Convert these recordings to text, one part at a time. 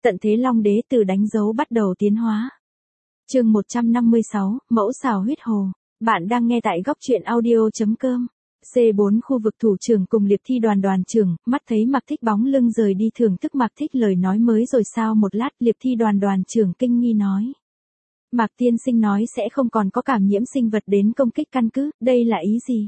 Tận thế Long Đế từ đánh dấu bắt đầu tiến hóa. Chương 156, Mẫu xào huyết hồ. Bạn đang nghe tại góc truyện audio.com. C4 khu vực thủ trưởng cùng Liệp Thi đoàn trưởng, mắt thấy Mạc Thích bóng lưng rời đi thưởng thức Mạc Thích lời nói mới rồi sao một lát Liệp Thi đoàn trưởng kinh nghi nói. Mạc tiên sinh nói sẽ không còn có cảm nhiễm sinh vật đến công kích căn cứ, đây là ý gì?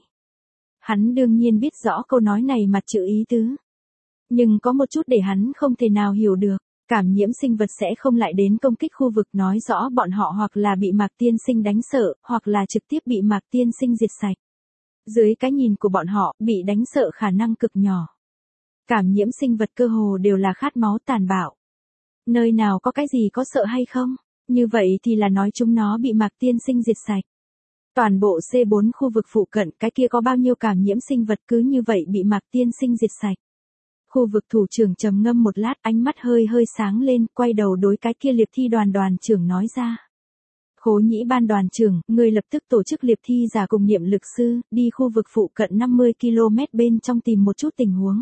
Hắn đương nhiên biết rõ câu nói này mặt chữ ý tứ. Nhưng có một chút để hắn không thể nào hiểu được. Cảm nhiễm sinh vật sẽ không lại đến công kích khu vực nói rõ bọn họ hoặc là bị Mạc tiên sinh đánh sợ, hoặc là trực tiếp bị Mạc tiên sinh diệt sạch. Dưới cái nhìn của bọn họ, bị đánh sợ khả năng cực nhỏ. Cảm nhiễm sinh vật cơ hồ đều là khát máu tàn bạo. Nơi nào có cái gì có sợ hay không? Như vậy thì là nói chúng nó bị Mạc tiên sinh diệt sạch. Toàn bộ C4 khu vực phụ cận cái kia có bao nhiêu cảm nhiễm sinh vật cứ như vậy bị Mạc tiên sinh diệt sạch. Khu vực thủ trưởng trầm ngâm một lát, ánh mắt hơi sáng lên, quay đầu đối cái kia Liệp Thi đoàn trưởng nói ra. Khố Nhĩ Ban đoàn trưởng, người lập tức tổ chức Liệp Thi giả cùng niệm lực sư, đi khu vực phụ cận 50 km bên trong tìm một chút tình huống.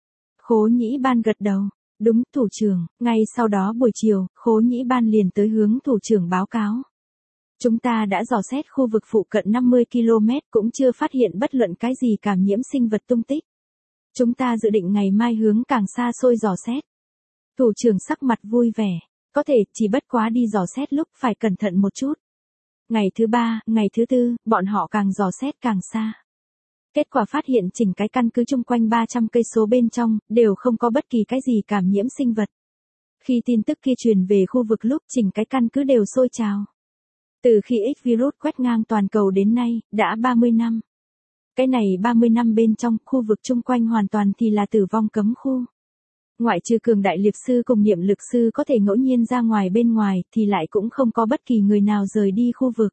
Khố Nhĩ Ban gật đầu. Đúng, thủ trưởng. Ngay sau đó buổi chiều, Khố Nhĩ Ban liền tới hướng thủ trưởng báo cáo. Chúng ta đã dò xét khu vực phụ cận 50 km cũng chưa phát hiện bất luận cái gì cảm nhiễm sinh vật tung tích. Chúng ta dự định ngày mai hướng càng xa xôi dò xét. Thủ trưởng sắc mặt vui vẻ. Có thể, chỉ bất quá đi dò xét lúc phải cẩn thận một chút. Ngày thứ 3, ngày thứ 4, bọn họ càng dò xét càng xa. Kết quả phát hiện chỉnh cái căn cứ chung quanh 300 cây số bên trong, đều không có bất kỳ cái gì cảm nhiễm sinh vật. Khi tin tức kia truyền về khu vực lúc chỉnh cái căn cứ đều sôi trào. Từ khi X virus quét ngang toàn cầu đến nay, đã 30 năm. Cái này 30 năm bên trong, khu vực chung quanh hoàn toàn thì là tử vong cấm khu. Ngoại trừ cường đại liệp sư cùng niệm lực sư có thể ngẫu nhiên ra ngoài bên ngoài, thì lại cũng không có bất kỳ người nào rời đi khu vực.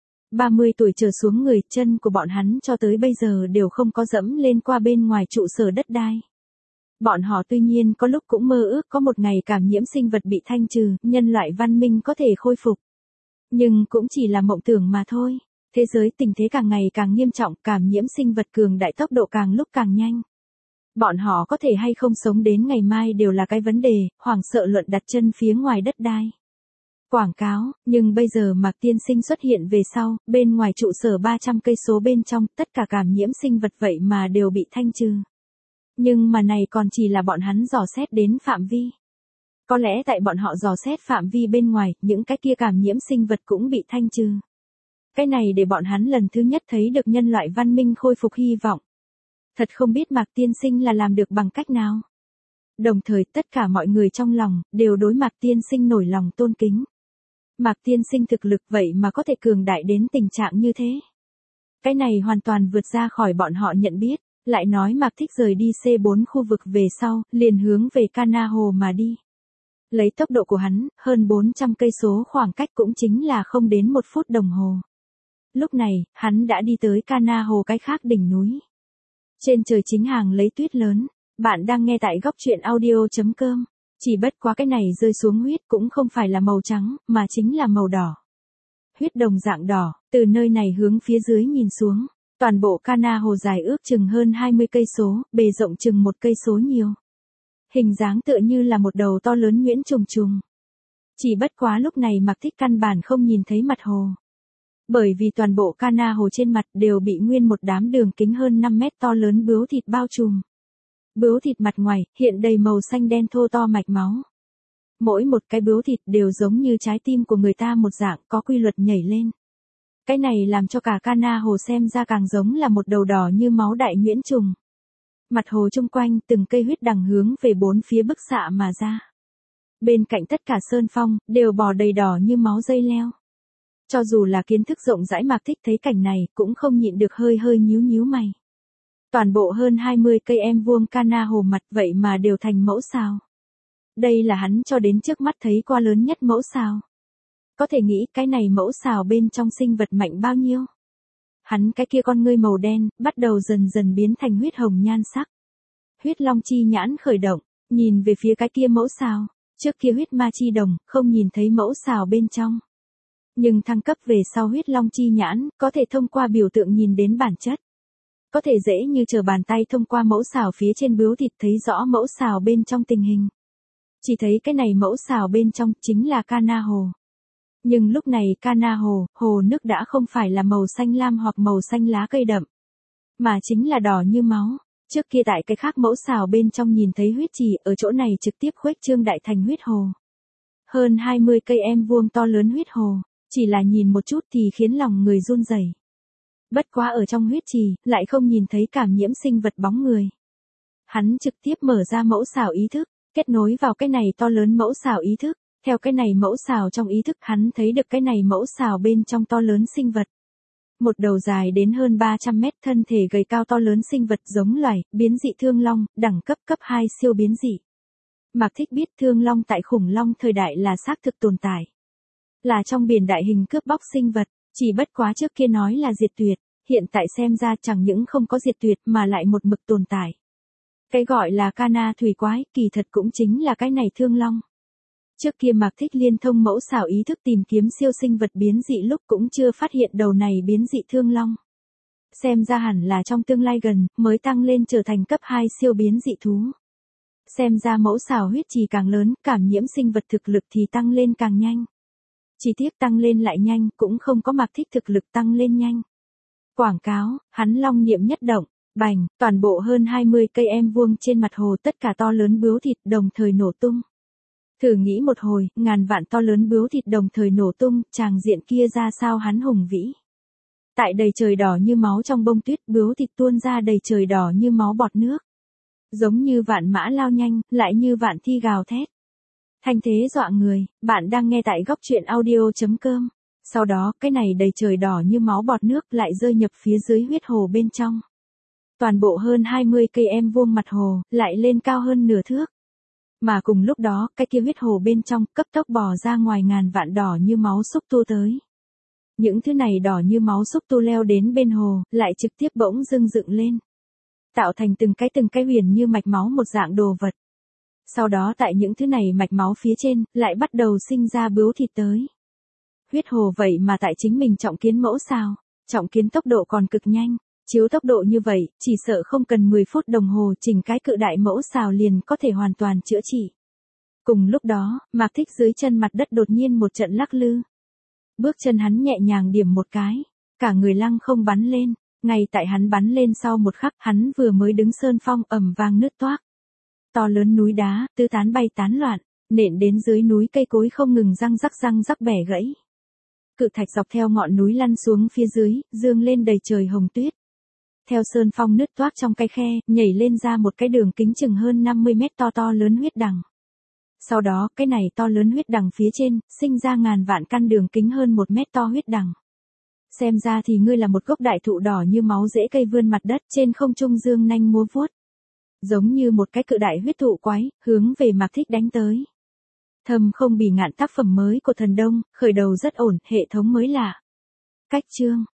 30 tuổi trở xuống người, chân của bọn hắn cho tới bây giờ đều không có dẫm lên qua bên ngoài trụ sở đất đai. Bọn họ tuy nhiên có lúc cũng mơ ước có một ngày cảm nhiễm sinh vật bị thanh trừ, nhân loại văn minh có thể khôi phục. Nhưng cũng chỉ là mộng tưởng mà thôi. Thế giới tình thế càng ngày càng nghiêm trọng, cảm nhiễm sinh vật cường đại tốc độ càng lúc càng nhanh. Bọn họ có thể hay không sống đến ngày mai đều là cái vấn đề, hoảng sợ luận đặt chân phía ngoài đất đai. Quảng cáo, nhưng bây giờ Mạc tiên sinh xuất hiện về sau, bên ngoài trụ sở 300 cây số bên trong, tất cả cảm nhiễm sinh vật vậy mà đều bị thanh trừ. Nhưng mà này còn chỉ là bọn hắn dò xét đến phạm vi. Có lẽ tại bọn họ dò xét phạm vi bên ngoài, những cái kia cảm nhiễm sinh vật cũng bị thanh trừ. Cái này để bọn hắn lần thứ nhất thấy được nhân loại văn minh khôi phục hy vọng. Thật không biết Mạc tiên sinh là làm được bằng cách nào. Đồng thời tất cả mọi người trong lòng, đều đối Mạc tiên sinh nổi lòng tôn kính. Mạc tiên sinh thực lực vậy mà có thể cường đại đến tình trạng như thế. Cái này hoàn toàn vượt ra khỏi bọn họ nhận biết. Lại nói Mạc Thích rời đi C4 khu vực về sau, liền hướng về Cana Hồ mà đi. Lấy tốc độ của hắn, hơn 400 cây số khoảng cách cũng chính là không đến 1 phút đồng hồ. Lúc này, hắn đã đi tới Cana Hồ cái khác đỉnh núi. Trên trời chính hàng lấy tuyết lớn. Bạn đang nghe tại góc truyện audio.com. Chỉ bất quá cái này rơi xuống huyết cũng không phải là màu trắng, mà chính là màu đỏ. Huyết đồng dạng đỏ, từ nơi này hướng phía dưới nhìn xuống. Toàn bộ Cana Hồ dài ước chừng hơn 20 cây số, bề rộng chừng 1 cây số nhiều. Hình dáng tựa như là một đầu to lớn nhuyễn trùng trùng. Chỉ bất quá lúc này Mạc Thích căn bản không nhìn thấy mặt hồ. Bởi vì toàn bộ Cana Hồ trên mặt đều bị nguyên một đám đường kính hơn 5 mét to lớn bướu thịt bao trùm. Bướu thịt mặt ngoài, hiện đầy màu xanh đen thô to mạch máu. Mỗi một cái bướu thịt đều giống như trái tim của người ta một dạng có quy luật nhảy lên. Cái này làm cho cả Cana Hồ xem ra càng giống là một đầu đỏ như máu đại nhuyễn trùng. Mặt hồ chung quanh từng cây huyết đằng hướng về bốn phía bức xạ mà ra. Bên cạnh tất cả sơn phong, đều bò đầy đỏ như máu dây leo. Cho dù là kiến thức rộng rãi Mạc Thích thấy cảnh này, cũng không nhịn được hơi nhíu mày. Toàn bộ hơn 20 cây em vuông Cana Hồ mặt vậy mà đều thành mẫu sao. Đây là hắn cho đến trước mắt thấy qua lớn nhất mẫu sao. Có thể nghĩ cái này mẫu sao bên trong sinh vật mạnh bao nhiêu. Hắn cái kia con ngươi màu đen, bắt đầu dần biến thành huyết hồng nhan sắc. Huyết long chi nhãn khởi động, nhìn về phía cái kia mẫu sao. Trước kia huyết ma chi đồng, không nhìn thấy mẫu sao bên trong. Nhưng thăng cấp về sau huyết long chi nhãn, có thể thông qua biểu tượng nhìn đến bản chất. Có thể dễ như trở bàn tay thông qua mẫu xào phía trên bướu thịt thấy rõ mẫu xào bên trong tình hình. Chỉ thấy cái này mẫu xào bên trong chính là Cana hồ. Nhưng lúc này Cana hồ, hồ nước đã không phải là màu xanh lam hoặc màu xanh lá cây đậm, mà chính là đỏ như máu. Trước kia tại cái khác mẫu xào bên trong nhìn thấy huyết trì, ở chỗ này trực tiếp khuếch trương đại thành huyết hồ. Hơn 20 cây em vuông to lớn huyết hồ, chỉ là nhìn một chút thì khiến lòng người run rẩy. Bất quá ở trong huyết trì, lại không nhìn thấy cảm nhiễm sinh vật bóng người. Hắn trực tiếp mở ra mẫu xào ý thức, kết nối vào cái này to lớn mẫu xào ý thức. Theo cái này mẫu xào trong ý thức hắn thấy được cái này mẫu xào bên trong to lớn sinh vật. Một đầu dài đến hơn 300 mét, thân thể gầy cao to lớn sinh vật giống loài, biến dị thương long, đẳng cấp cấp 2 siêu biến dị. Mạc Thích biết thương long tại khủng long thời đại là xác thực tồn tại. Là trong biển đại hình cướp bóc sinh vật, chỉ bất quá trước kia nói là diệt tuyệt, hiện tại xem ra chẳng những không có diệt tuyệt mà lại một mực tồn tại. Cái gọi là Cana thủy quái, kỳ thật cũng chính là cái này thương long. Trước kia Mạc Thích liên thông mẫu xảo ý thức tìm kiếm siêu sinh vật biến dị lúc cũng chưa phát hiện đầu này biến dị thương long. Xem ra hẳn là trong tương lai gần, mới tăng lên trở thành cấp 2 siêu biến dị thú. Xem ra mẫu xảo huyết trì càng lớn, cảm nhiễm sinh vật thực lực thì tăng lên càng nhanh. Chỉ tiếc tăng lên lại nhanh, cũng không có Mạc Thích thực lực tăng lên nhanh. Quảng cáo, hắn long niệm nhất động, bành, toàn bộ hơn 20 cây em vuông trên mặt hồ tất cả to lớn bướu thịt đồng thời nổ tung. Thử nghĩ một hồi, ngàn vạn to lớn bướu thịt đồng thời nổ tung, tràng diện kia ra sao hắn hùng vĩ. Tại đầy trời đỏ như máu trong bông tuyết, bướu thịt tuôn ra đầy trời đỏ như máu bọt nước. Giống như vạn mã lao nhanh, lại như vạn thi gào thét. Thanh thế dọa người, bạn đang nghe tại góc truyện audio.com. Sau đó, cái này đầy trời đỏ như máu bọt nước lại rơi nhập phía dưới huyết hồ bên trong. Toàn bộ hơn 20 cây em vuông mặt hồ, lại lên cao hơn nửa thước. Mà cùng lúc đó, cái kia huyết hồ bên trong, cấp tốc bò ra ngoài ngàn vạn đỏ như máu xúc tu tới. Những thứ này đỏ như máu xúc tu leo đến bên hồ, lại trực tiếp bỗng dưng dựng lên. Tạo thành từng cái huyền như mạch máu một dạng đồ vật. Sau đó tại những thứ này mạch máu phía trên, lại bắt đầu sinh ra bướu thịt tới. Huyết hồ vậy mà tại chính mình trọng kiến mẫu sao, trọng kiến tốc độ còn cực nhanh. Chiếu tốc độ như vậy, chỉ sợ không cần 10 phút đồng hồ chỉnh cái cự đại mẫu xào liền có thể hoàn toàn chữa trị. Cùng lúc đó, Mạc Thích dưới chân mặt đất đột nhiên một trận lắc lư. Bước chân hắn nhẹ nhàng điểm một cái, cả người lăng không bắn lên, ngay tại hắn bắn lên sau một khắc hắn vừa mới đứng sơn phong ầm vang nứt toác. To lớn núi đá, tứ tán bay tán loạn, nện đến dưới núi cây cối không ngừng răng rắc bẻ gãy. Cự thạch dọc theo ngọn núi lăn xuống phía dưới, dương lên đầy trời hồng tuyết. Theo sơn phong nứt toác trong cái khe, nhảy lên ra một cái đường kính chừng hơn 50 mét to lớn huyết đằng. Sau đó, cái này to lớn huyết đằng phía trên, sinh ra ngàn vạn căn đường kính hơn 1 mét to huyết đằng. Xem ra thì ngươi là một gốc đại thụ đỏ như máu rễ cây vươn mặt đất trên không trung dương nanh múa vuốt. Giống như một cái cự đại huyết thụ quái, hướng về Mạc Thích đánh tới. Thầm không bỉ ngạn tác phẩm mới của Thần Đông, khởi đầu rất ổn, hệ thống mới lạ. Cách chương.